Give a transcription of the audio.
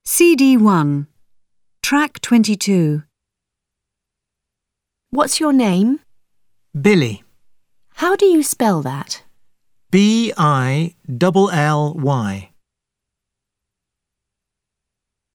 CD1, Track 22. What's your name? Billy. How do you spell that? Billy.